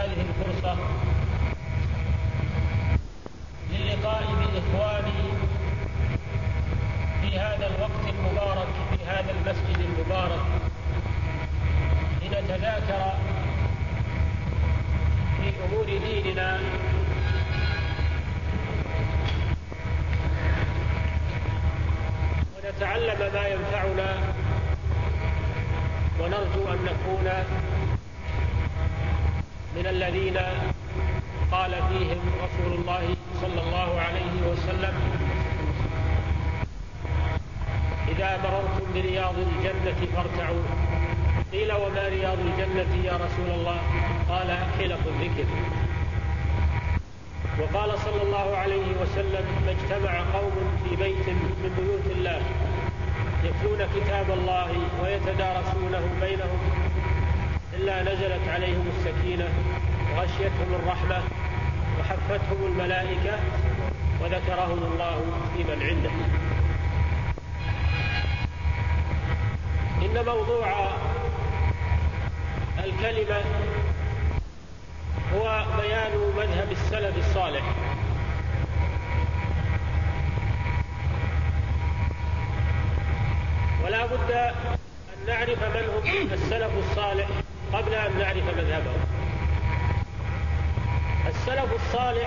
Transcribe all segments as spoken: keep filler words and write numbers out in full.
هذه الفرصة للقاء بإخواني في هذا الوقت المبارك في هذا المسجد المبارك لنتذاكر في أمور ديننا ونتعلم ما ينفعنا، ونرجو أن نكون من الذين قال فيهم رسول الله صلى الله عليه وسلم: إذا مررتم برياض الجنة فارتعوا. قيل: وما رياض الجنة يا رسول الله؟ قال: حلق الذكر. وقال صلى الله عليه وسلم: ما اجتمع قوم في بيت من بيوت الله يتلون كتاب الله ويتدارسونه بينهم إلا نزلت عليهم السكينة وغشيتهم الرحمة وحفتهم الملائكة وذكرهم الله في من عنده. إن موضوع الكلمة هو بيان مذهب السلف الصالح، ولا بد أن نعرف من هم السلف الصالح قبل أن نعرف مذهبهم. السلف الصالح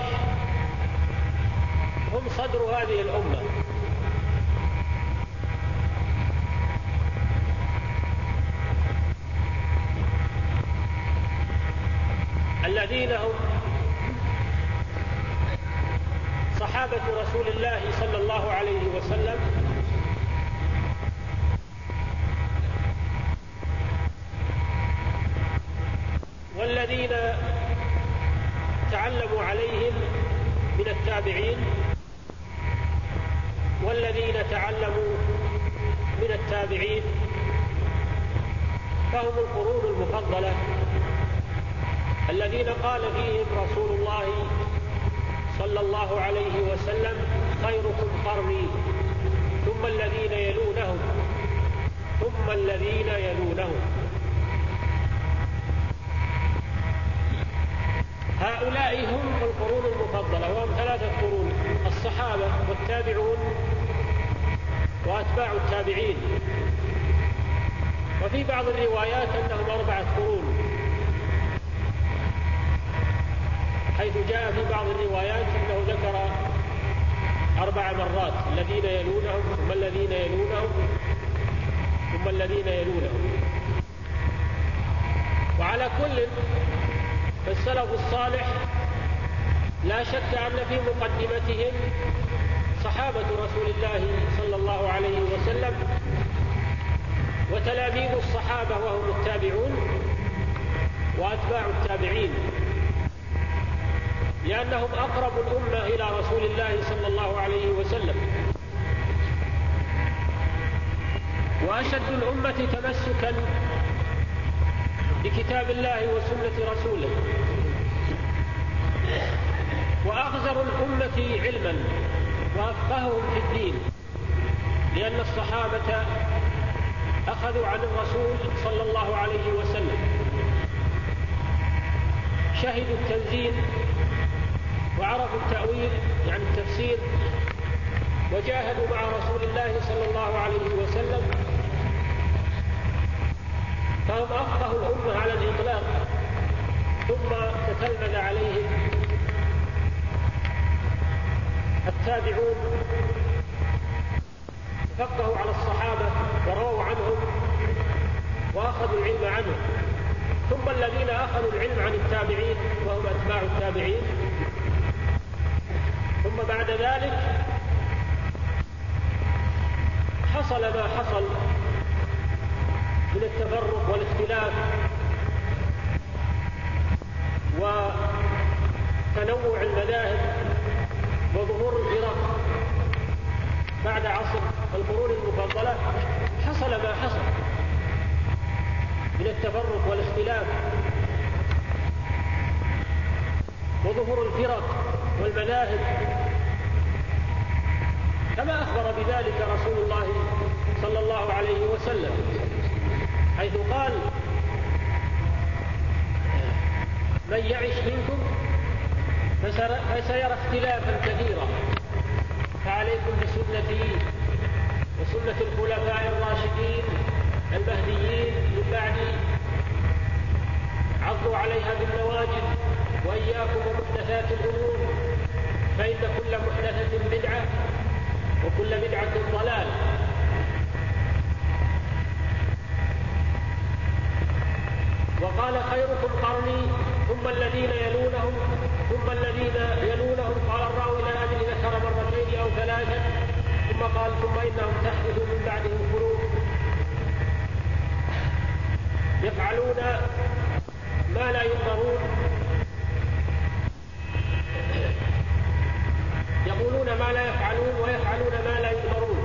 هم صدر هذه الأمة، الذين هم صحابة رسول الله صلى الله عليه وسلم، والذين تعلموا عليهم من التابعين، والذين تعلموا من التابعين، فهم القرون المفضلة الذين قال فيهم رسول الله صلى الله عليه وسلم: خيركم قرني ثم الذين يلونهم ثم الذين يلونهم. هؤلاء هم القرون المفضلة، وهم ثلاثة قرون: الصحابة والتابعون وأتباع التابعين. وفي بعض الروايات أنهم أربعة قرون، حيث جاء في بعض الروايات أنه ذكر أربع مرات: الذين يلونهم ثم الذين يلونهم ثم الذين يلونهم. وعلى كل، فالسلف الصالح لا شك أن في مقدمتهم صحابة رسول الله صلى الله عليه وسلم وتلاميذ الصحابة وهم التابعون وأتباع التابعين، لأنهم أقرب الأمة إلى رسول الله صلى الله عليه وسلم، وأشد الأمة تمسكا بكتاب الله وسنة رسوله، وأغزر الأمة علما وأفقههم في الدين، لأن الصحابة أخذوا عن الرسول صلى الله عليه وسلم، شهدوا التنزيل وعرفوا التأويل يعني التفسير، وجاهدوا مع رسول الله صلى الله عليه وسلم، فهم أفقه الأمة على الإطلاق. ثم تتلمذ عليهم التابعون، فقهوا على الصحابة ورووا عنهم وأخذوا العلم عنهم، ثم الذين أخذوا العلم عن التابعين وهم أتباع التابعين. ثم بعد ذلك حصل ما حصل من التفرق والاختلاف وتنوع المذاهب وظهور الفرق بعد عصر القرون المفضلة. حصل ما حصل من التفرق والاختلاف وظهور الفرق والمذاهب، كما أخبر بذلك رسول الله صلى الله عليه وسلم، حيث قال: من يعش منكم فسيرى اختلافا كثيرا، فعليكم بسنتي وسنة الخلفاء الراشدين المهديين من بعدي، عضوا عليها بالنواجذ، وإياكم ومحدثات الأمور، فإن كل محدثة بدعة وكل بدعة ضلال. وقال خيركم قرني ثم الذين يلونهم ثم الذين يلونهم، قال الراوي لا أدري ذكر مرتين أو ثلاثا، ثم قال ثم إنهم تحدث من بعدهم قلوب يفعلون ما لا يؤمرون، يقولون ما لا يفعلون ويفعلون ما لا يؤمرون.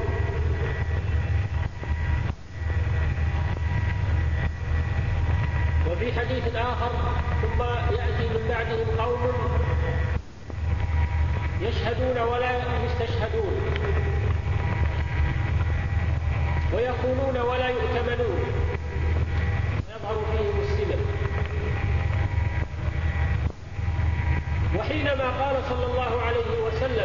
وفي حديث آخر ثم يأتي من بعدهم قوم يشهدون ولا يستشهدون ويخونون ولا يؤتمنون ويظهر فيهم السمن. وحينما قال صلى الله عليه وسلم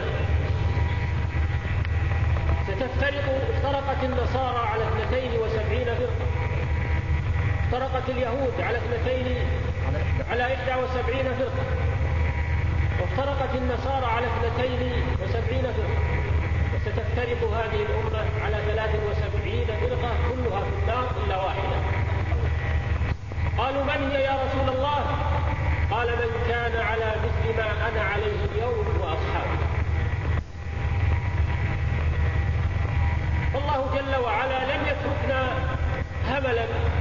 ستفترق افترقت النصارى على اثنتين وسبعين فرقة، افترقت اليهود على اثنتين على إحدى وسبعين فرقة، وافترقت النصارى على اثنتين وسبعين فرقة، وستفترق هذه الأمة على ثلاث وسبعين فرقة كلها في النار إلا واحدة. قالوا من هي يا رسول الله؟ قال من كان على مثل ما أنا عليه اليوم وأصحابي. فالله جل وعلا لم يتركنا هملا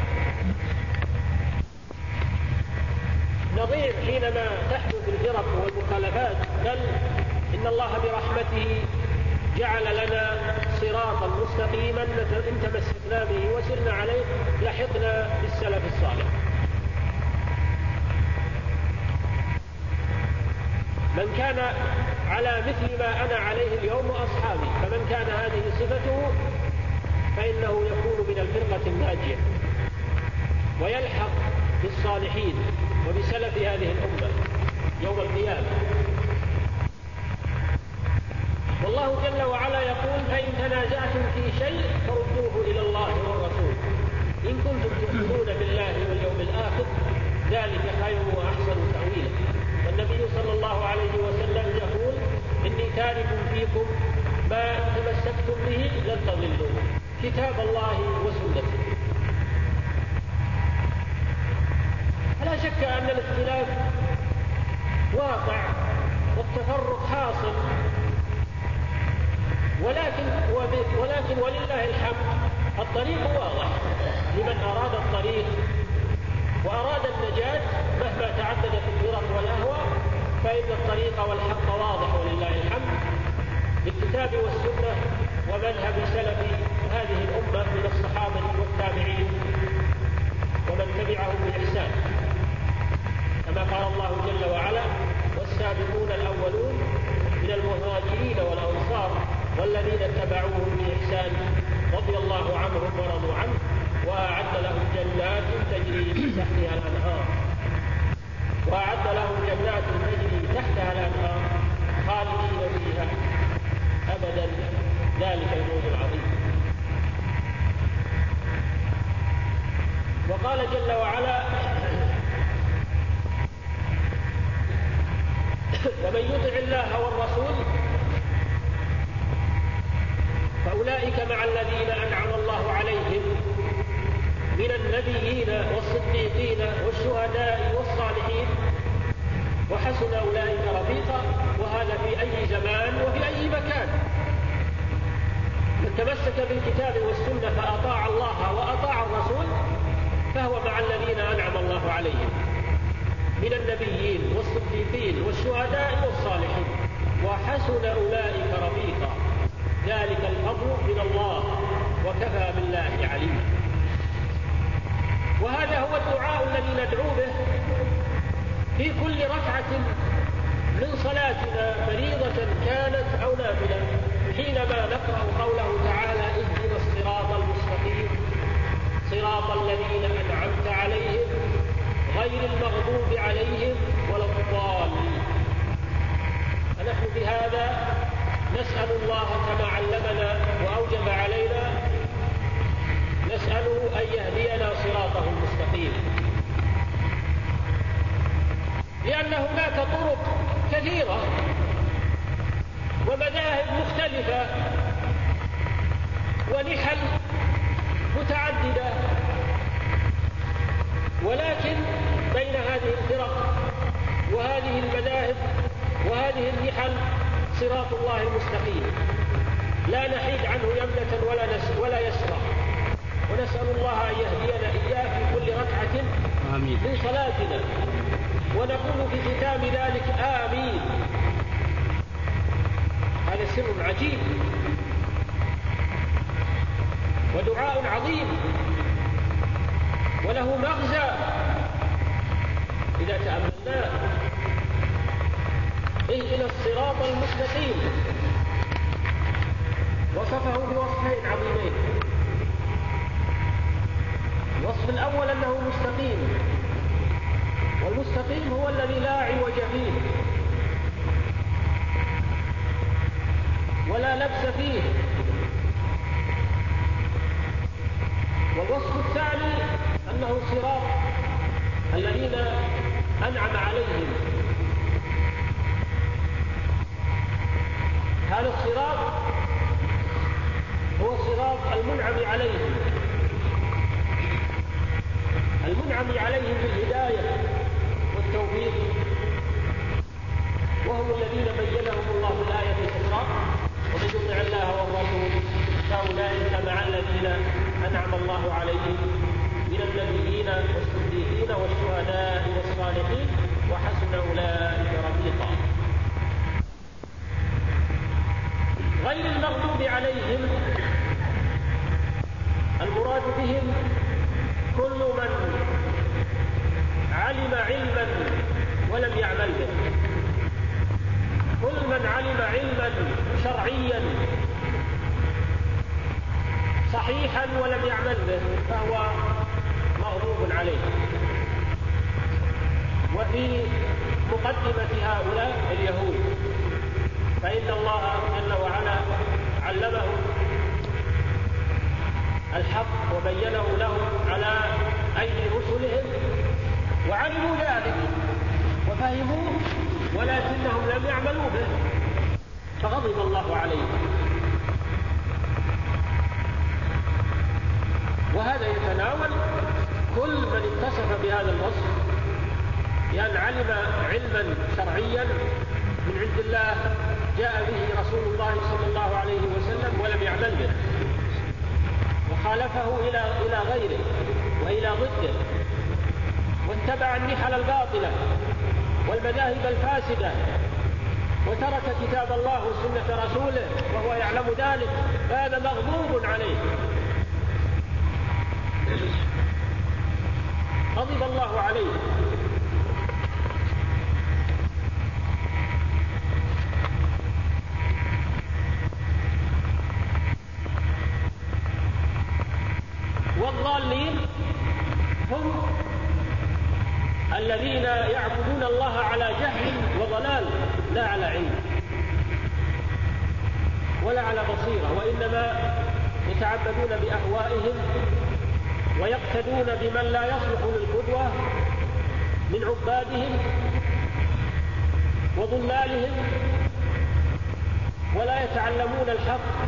نضيع حينما تحدث الفرق والمخالفات، بل إن الله برحمته جعل لنا صراطا مستقيما إن تمسكنا به وسرنا عليه لحقنا بالسلف الصالح. من كان على مثل ما أنا عليه اليوم أصحابي، فمن كان هذه صفته فإنه يكون من الفرقة الناجية ويلحق بالصالحين وبسلف هذه الأمة يوم القيامة. والله جل وعلا يقول فإن تنازعتم في شيء فردوه إلى الله والرسول إن كنتم تؤمنون بالله واليوم الآخر ذلك خير وأحسن تأويلا. والنبي صلى الله عليه وسلم يقول إني تارك فيكم ما تمسكتم به لن تضلوا، كتاب الله وسنته. فلا شك أن الاختلاف واقع والتفرق حاصل، ولكن ولكن ولله الحمد الطريق واضح لمن أراد الطريق وأراد النجاة مهما تعددت الفرق والأهواء، فإن الطريق والحق واضح ولله الحمد بالكتاب والسنة ومذهب سلف هذه الأمة من الصحابة والتابعين ومن تبعهم بإحسان، كما قال الله جل وعلا والسابقون الأولون من المهاجرين والأنصار والذين اتبعوهم بإحسان رضي الله عنهم ورضوا عنه وأعد لهم جنات تجري من تحتها الأنهار وأعد لهم جنات تجري تحتها الأنهار خالدين فيها أبدا ذلك الفوز العظيم. وقال جل وعلا ومن يطع الله والرسول فأولئك مع الذين أنعم الله عليهم من النبيين والصديقين والشهداء والصالحين وحسن أولئك رفيقا. وهذا في أي زمان وفي أي مكان. من تمسك بالكتاب والسنة فأطاع الله وأطاع الرسول فهو مع الذين أنعم الله عليهم من النبيين والصديقين والشهداء والصالحين وحسن أولئك رفيقا ذلك الفضل من الله وكفى بالله عليما. وهذا هو الدعاء الذي ندعو به في كل ركعة من صلاتنا فريضة كانت أو نافلة حينما نقرأ قوله تعالى اهدنا الصراط المستقيم صراط الذين أنعمت عليهم غير المغضوب عليهم ولا الضالين. فنحن بهذا نسأل الله كما علمنا وأوجب علينا، نسأله أن يهدينا صراطه المستقيم، لأن هناك طرق كثيرة ومذاهب مختلفة ونحل متعددة، ولكن بين هذه الفرق وهذه المذاهب وهذه النحل صراط الله المستقيم، لا نحيد عنه يمنة ولا, ولا يسرى، ونسأل الله أن يهدينا إياه في كل ركعة آمين من صلاتنا، ونقول في ختام ذلك آمين. هذا سر عجيب ودعاء عظيم وله مغزى إذا تأملناه. اهدنا الصراط المستقيم وصفه بوصفين عظيمين. الوصف الأول أنه مستقيم، والمستقيم هو الذي لا عوج فيه ولا لبس فيه. والوصف الثاني أنه صراط الذين أنعم عليهم. هذا الصراط هو صراط المنعم عليهم، المنعم عليهم بالهداية والتوفيق، وهم الذين بينهم الله في الآية الأخرى: ومن يطع الله والرسول فأولئك مع الذين أنعم الله عليهم من النبيين والصديقين والشهداء والصالحين وحسن أولئك رفيقا. غير المغضوب عليهم المراد بهم كل من علم علما ولم يعمل به، كل من علم علما شرعيا صحيحا ولم يعمل به فهو مغضوب عليه. وفي مقدمة هؤلاء اليهود، فإن الله جل وعلا علمهم الحق وبينه لهم على أيدي رسلهم، وعلموا ذلك وفهموه ولكنهم لم يعملوا به فغضب الله عليهم. وهذا يتناول كل من اتصف بهذا الوصف، بأن علم علما شرعيا من عند الله جاء به رسول الله صلى الله عليه وسلم ولم يعمل به، وخالفه إلى إلى غيره وإلى ضده، واتبع النحل الباطلة والمذاهب الفاسدة، وترك كتاب الله وسنة رسوله وهو يعلم ذلك، فهذا مغضوب عليه، غضب الله عليه. والضالين هم الذين يعبدون الله على جهل وضلال، لا على علم ولا على بصيرة، وإنما يتعبدون بأهوائهم ويقتدون بمن لا يصلح للقدوة من عبادهم وضلالهم، ولا يتعلمون الحق،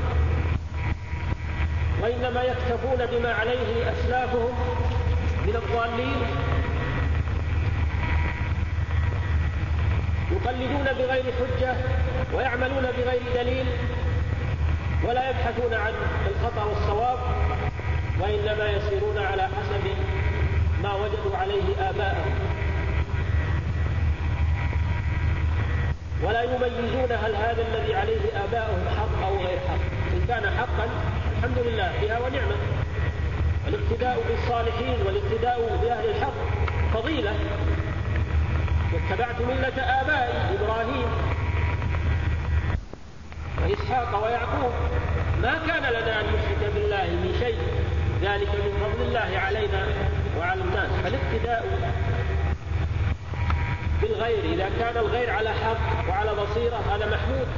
وإنما يكتفون بما عليه أسلافهم من الضالين، يقلدون بغير حجة ويعملون بغير دليل، ولا يبحثون عن الخطأ والصواب، وإنما يسيرون على حسب ما وجدوا عليه آباءهم، ولا يميزون هل هذا الذي عليه آباؤهم حق أو غير حق. إن كان حقا الحمد لله بها ونعمة. الاقتداء بالصالحين والاقتداء بأهل الحق فضيلة. واتبعت ملة آبائي إبراهيم وإسحاق ويعقوب ما كان لنا أن نشرك بالله من شيء، ذلك من فضل الله علينا وعلى الناس. فالاقتداء بالغير. إذا كان الغير على حق وعلى بصيرة هذا محمود،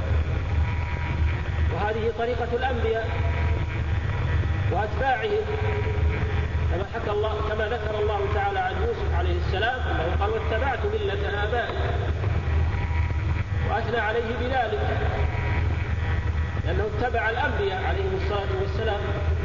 وهذه طريقة الأنبياء وأتباعهم، كما حكى الله كما ذكر الله تعالى عن يوسف عليه السلام أنه قال واتبعت ملة آبائي، وأثنى عليه بذلك لأنه اتبع الأنبياء عليهم الصلاة والسلام.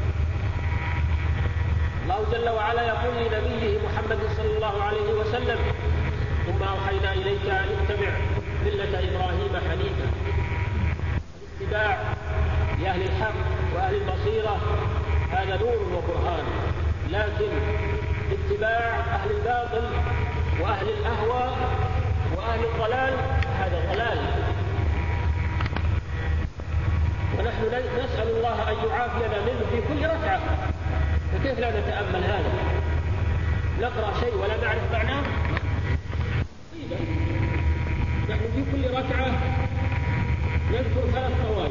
الله جل وعلا يقول لنبيه محمد صلى الله عليه وسلم ثم أوحينا إليك أن اتبع ملة إبراهيم حنيفا. الاتباع لأهل الحق وأهل البصيرة هذا نور وبرهان، لكن اتباع أهل الباطل وأهل الأهواء وأهل الضلال هذا ضلال. ونحن نسأل الله أن يعافينا منه في كل ركعة، فكيف لا نتأمل هذا؟ نقرأ شيء ولا نعرف معناه؟ إذا نحن في كل ركعة نذكر ثلاث طوائف،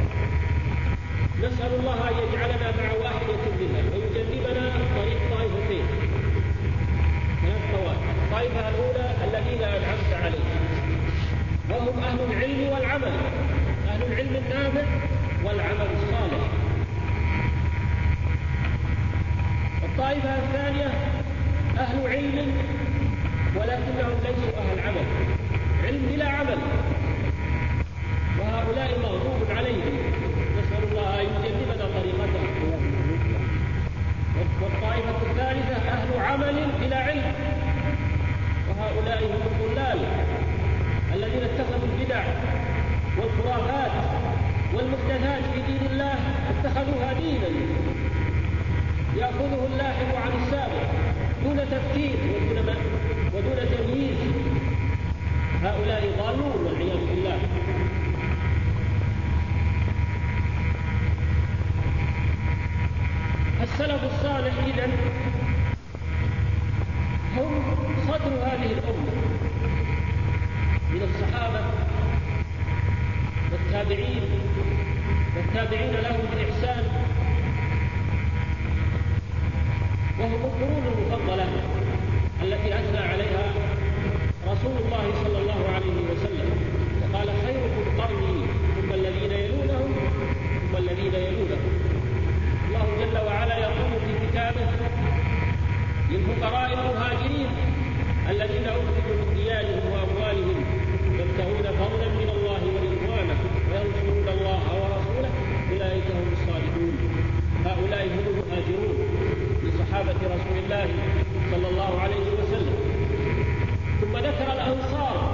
نسأل الله أن يجعلنا مع واحدة منها ويجنبنا طريق طائفتين. ثلاث طوائف: الطائفة الأولى الذين أنعمت عليهم وهم أهل العلم والعمل، أهل العلم النافع والعمل الصالح. الطائفة الثانية أهل علم ولكنهم ليسوا أهل عمل، علم بلا عمل، وهؤلاء مغضوب عليهم، نسأل الله أن يجنبنا طريقتهم. والطائفة الثالثة أهل عمل بلا علم، وهؤلاء هم الضلال الذين اتخذوا البدع والخرافات والمحدثات في دين الله اتخذوها دينا يأخذه اللاحق عن السابق دون تفكير ودون, ودون تمييز. هؤلاء ضالون والعياذ بالله. السلف الصالح إذن هم صدر هذه الأمة من الصحابة والتابعين والتابعين لهم بإحسان، وهم القرون المفضلة التي أثنى عليها رسول الله صلى الله عليه وسلم وقال خيركم قرني ثم الذين يلونهم ثم الذين يلونهم. الله جل وعلا يقول في كتابه للفقراء المهاجرين الذين أخرجوا من ديارهم وأموالهم يبتغون فضلا من الله ورضوانه وينصرون الله ورسوله أولئك هم الصالحون. هؤلاء هم المهاجرون لصحابة رسول الله صلى الله عليه وسلم. ثم ذكر الأنصار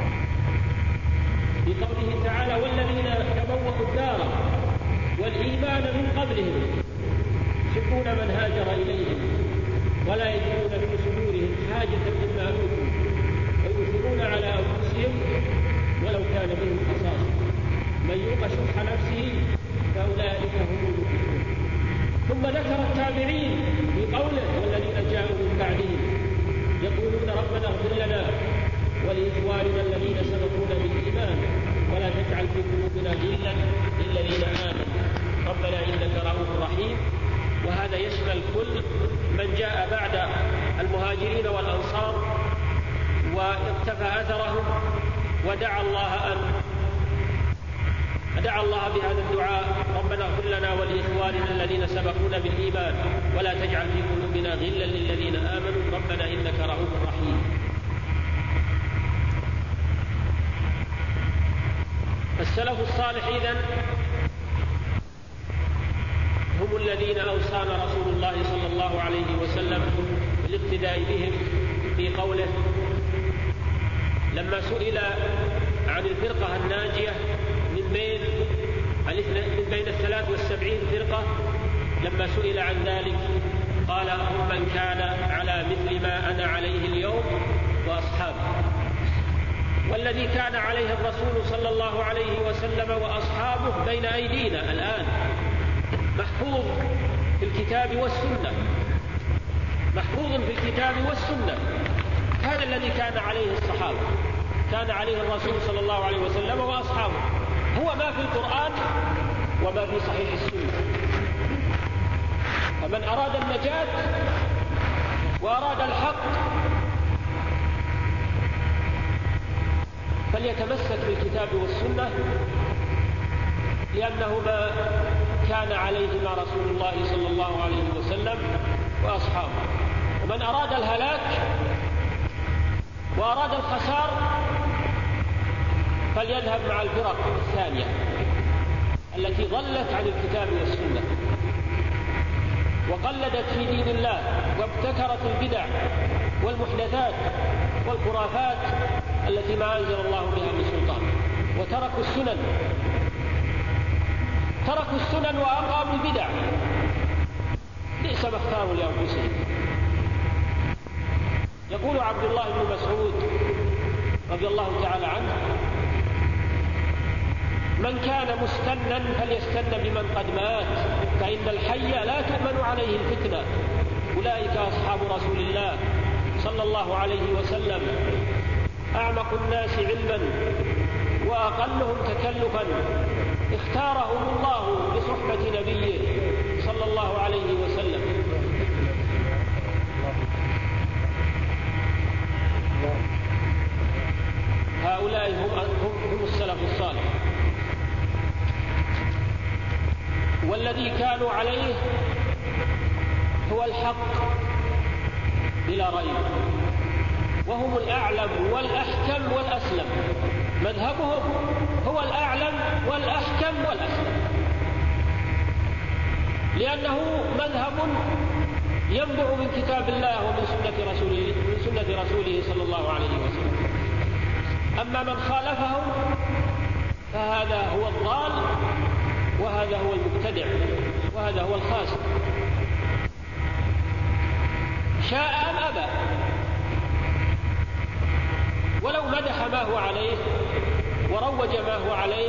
بقوله تعالى والذين تبوأوا الدار والإيمان من قبلهم يحبون من هاجر إليهم ولا يجدون في صدورهم حاجة مما أوتوا ويؤثرون على أنفسهم ولو كان بهم خصاصة من يوق شح نفسه فأولئك هم المفلحون. ثم ذكر التابعين بقوله والذين جاءوا من بعدهم يقولون ربنا اغفر لنا ولإخواننا الذين سبقونا بالإيمان ولا تجعل في قلوبنا غلا للذين آمنوا ربنا إنك رؤوف رحيم. وهذا يشمل كل من جاء بعد المهاجرين والأنصار واقتفى أثرهم ودعا الله أن دعا الله بهذا الدعاء ربنا اغفر لنا ولإخواننا الذين سبقونا بالإيمان ولا تجعل في قلوبنا غلا للذين آمنوا ربنا إنك رؤوف رحيم. السلف الصالح إذن هم الذين أوصانا رسول الله صلى الله عليه وسلم بالاقتداء بهم في قوله لما سئل عن الفرقة الناجية من بين من بين الثلاث والسبعين فرقة، لما سئل عن ذلك قال هم من كان على مثل ما أنا عليه اليوم وأصحابه. والذي كان عليه الرسول صلى الله عليه وسلم وأصحابه بين أيدينا الآن محفوظ في الكتاب والسنة، محفوظ في الكتاب والسنة. هذا الذي كان عليه الصحابة، كان عليه الرسول صلى الله عليه وسلم وأصحابه، هو ما في القرآن وما في صحيح السنة. فمن أراد النجاة وأراد الحق فليتمسك بالكتاب والسنة، لأنهما كان عليهما رسول الله صلى الله عليه وسلم وأصحابه. ومن أراد الهلاك وأراد الخسار فليذهب مع الفرق الثانية التي ضلت عن الكتاب والسنة وقلدت في دين الله وابتكرت البدع والمحدثات والخرافات التي ما أنزل الله بها من سلطان، وتركوا السنن تركوا السنن وأقاموا البدع، بئس ما اختاروا لأنفسهم. يقول عبد الله بن مسعود رضي الله تعالى عنه: من كان مستنا فليستن بمن قد مات، فإن الحي لا تؤمن عليه الفتنة. أولئك أصحاب رسول الله صلى الله عليه وسلم، أعمق الناس علما وأقلهم تكلفا، اختارهم الله لصحبة نبيه صلى الله عليه وسلم. هؤلاء هم, هم السلف الصالح، والذي كانوا عليه هو الحق بلا ريب، وهم الأعلم والأحكم والأسلم. مذهبهم هو الأعلم والأحكم والأسلم، لأنه مذهب ينبع من كتاب الله ومن سنة رسوله, من سنة رسوله صلى الله عليه وسلم. أما من خالفهم فهذا هو الضال، وهذا هو المبتدع، وهذا هو الخاسر، شاء أم أبى. ولو مدح ما هو عليه وروج ما هو عليه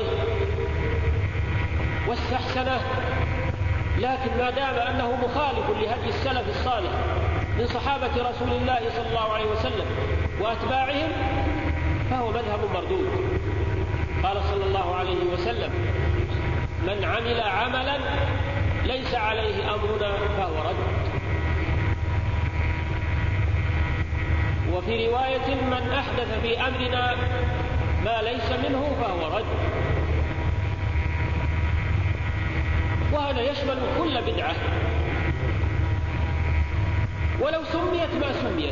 واستحسنه، لكن ما دام أنه مخالف لهدي السلف الصالح من صحابة رسول الله صلى الله عليه وسلم وأتباعهم فهو مذهب مردود. قال صلى الله عليه وسلم: من عمل عملا ليس عليه أمرنا فهو رد. وفي رواية: من أحدث في أمرنا ما ليس منه فهو رد. وهذا يشمل كل بدعة ولو سميت ما سميت،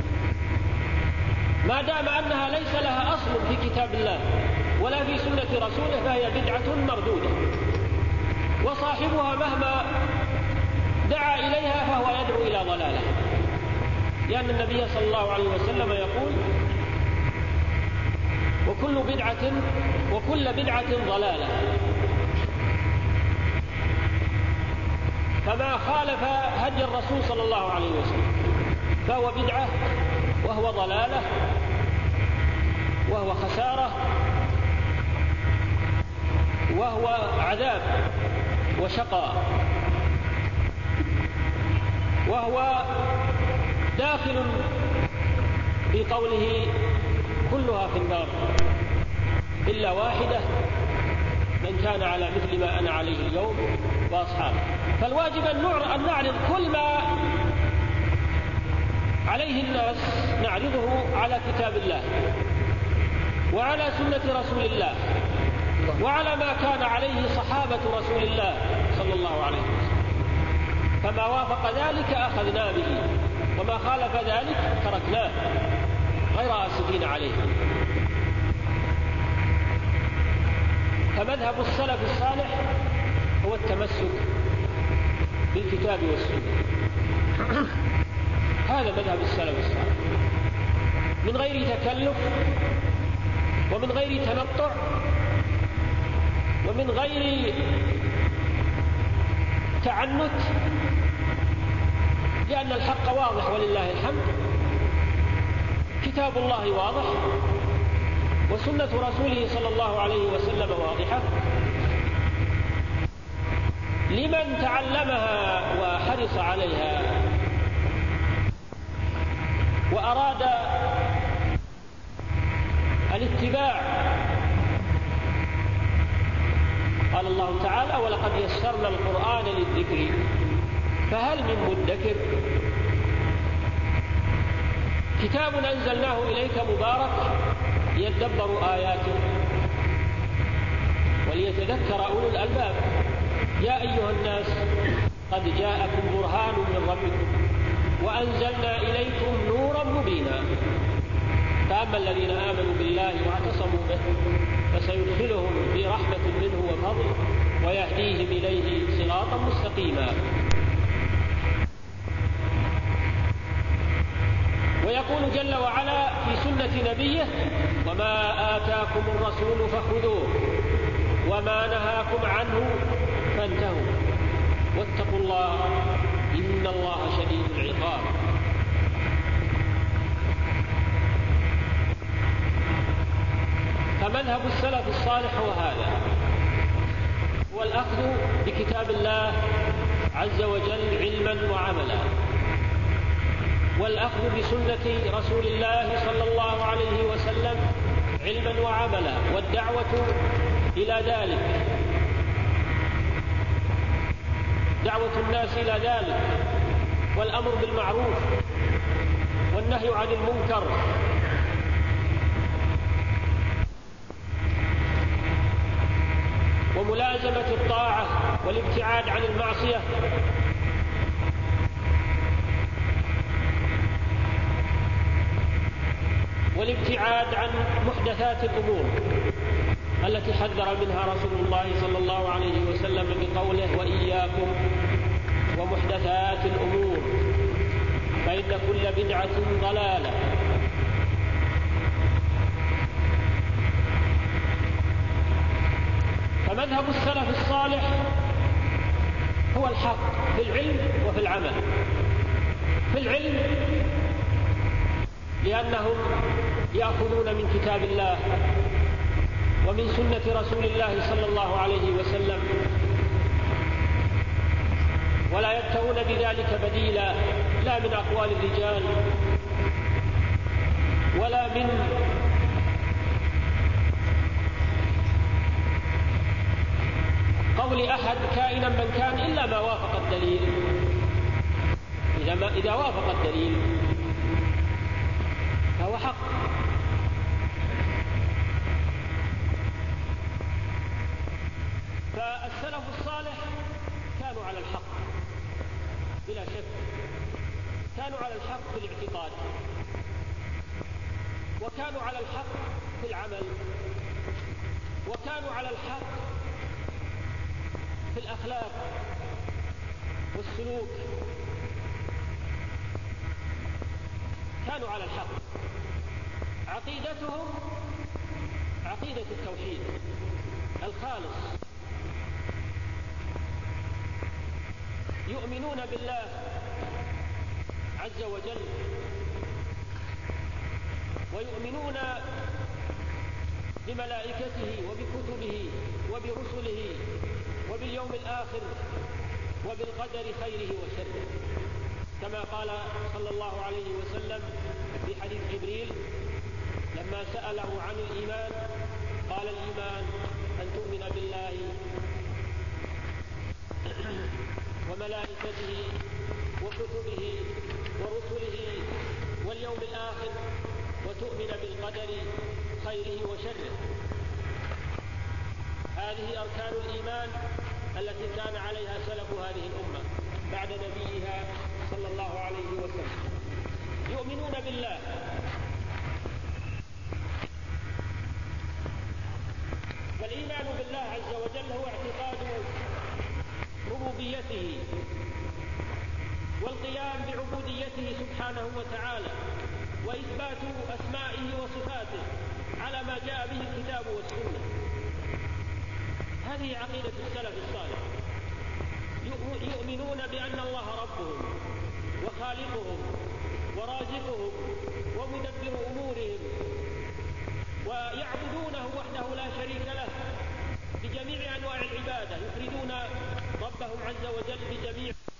ما دام أنها ليس لها أصل في كتاب الله ولا في سنة رسوله فهي بدعة مردودة، وصاحبها مهما دعا إليها فهو يدعو إلى ضلاله، لأن النبي صلى الله عليه وسلم يقول: وكل بدعة وكل بدعة ضلالة. فما خالف هدي الرسول صلى الله عليه وسلم فهو بدعة وهو ضلالة وهو خسارة وهو عذاب وشقاء، وهو داخل في قوله: كلها في النار إلا واحدة، من كان على مثل ما أنا عليه اليوم وأصحابه. فالواجب أن نعرض كل ما عليه الناس، نعرضه على كتاب الله وعلى سنة رسول الله وعلى ما كان عليه صحابة رسول الله صلى الله عليه وسلم. فما وافق ذلك أخذنا به، وما خالف ذلك تركناه غير آسفين عليه. فمذهب السلف الصالح هو التمسك بالكتاب والسنة. هذا مذهب السلف الصالح، من غير تكلف ومن غير تنطع ومن غير تعنت، لأن الحق واضح ولله الحمد. كتاب الله واضح وسنة رسوله صلى الله عليه وسلم واضحة. لمن تعلمها وحرص عليها وأراد الاتباع. قال الله تعالى: ولقد يسرنا القرآن للذكر فهل من مدكر. كتاب أنزلناه إليك مبارك ليدبروا آياته وليتذكر أولو الألباب. يا أيها الناس قد جاءكم برهان من ربكم وأنزلنا إليكم نورا مبينا. فأما الذين آمنوا بالله واعتصموا به فسيدخلهم في رحمة منه وفضل ويهديهم إليه صراطا مستقيما. ويقول جل وعلا في سنة نبيه: وما آتاكم الرسول فخذوه وما نهاكم عنه فانتهوا واتقوا الله إن الله شديد العقاب. فمذهب السلف الصالح هو هذا، هو الأخذ بكتاب الله عز وجل علما وعملا، والأخذ بسنة رسول الله صلى الله عليه وسلم علما وعملا، والدعوة إلى ذلك، دعوة الناس إلى ذلك، والأمر بالمعروف والنهي عن المنكر، وملازمة الطاعة والابتعاد عن المعصية، والابتعاد عن محدثات الأمور التي حذر منها رسول الله صلى الله عليه وسلم بقوله: وإياكم ومحدثات الأمور فإن كل بدعة ضلالة. فمذهب السلف الصالح هو الحق في العلم وفي العمل. في العلم لأنهم يأخذون من كتاب الله ومن سنة رسول الله صلى الله عليه وسلم، ولا يبتغون بذلك بديلا لا من أقوال الرجال ولا من قول أحد كائنا من كان إلا ما وافق الدليل. إذا, ما إذا وافق الدليل فهو حق. فالسلف الصالح كانوا على الحق بلا شك، كانوا على الحق في الاعتقاد، وكانوا على الحق في العمل، وكانوا على الحق في الأخلاق والسلوك، كانوا على الحق. عقيدتهم عقيدة التوحيد الخالص، يؤمنون بالله عز وجل، ويؤمنون بملائكته وبكتبه وبرسله وباليوم الآخر وبالقدر خيره وشره، كما قال صلى الله عليه وسلم في حديث جبريل لما سأله عن الإيمان قال: الإيمان أن تؤمن بالله وملائكته وكتبه ورسله واليوم الآخر وتؤمن بالقدر خيره وشره. هذه أركان الإيمان التي كان عليها سلف هذه الأمة بعد نبيها صلى الله عليه وسلم. يؤمنون بالله، والإيمان بالله عز وجل هو اعتقاد ربوبيته والقيام بعبوديته سبحانه وتعالى، وإثبات أسمائه وصفاته على ما جاء به الكتاب والسنة. هذه عقيدة السلف الصالح. يؤمنون بأن الله ربهم وخالقهم ورازقهم ومدبر أمورهم، ويعبدونه وحده لا شريك له بجميع أنواع العبادة، يفردون ربهم عز وجل بجميع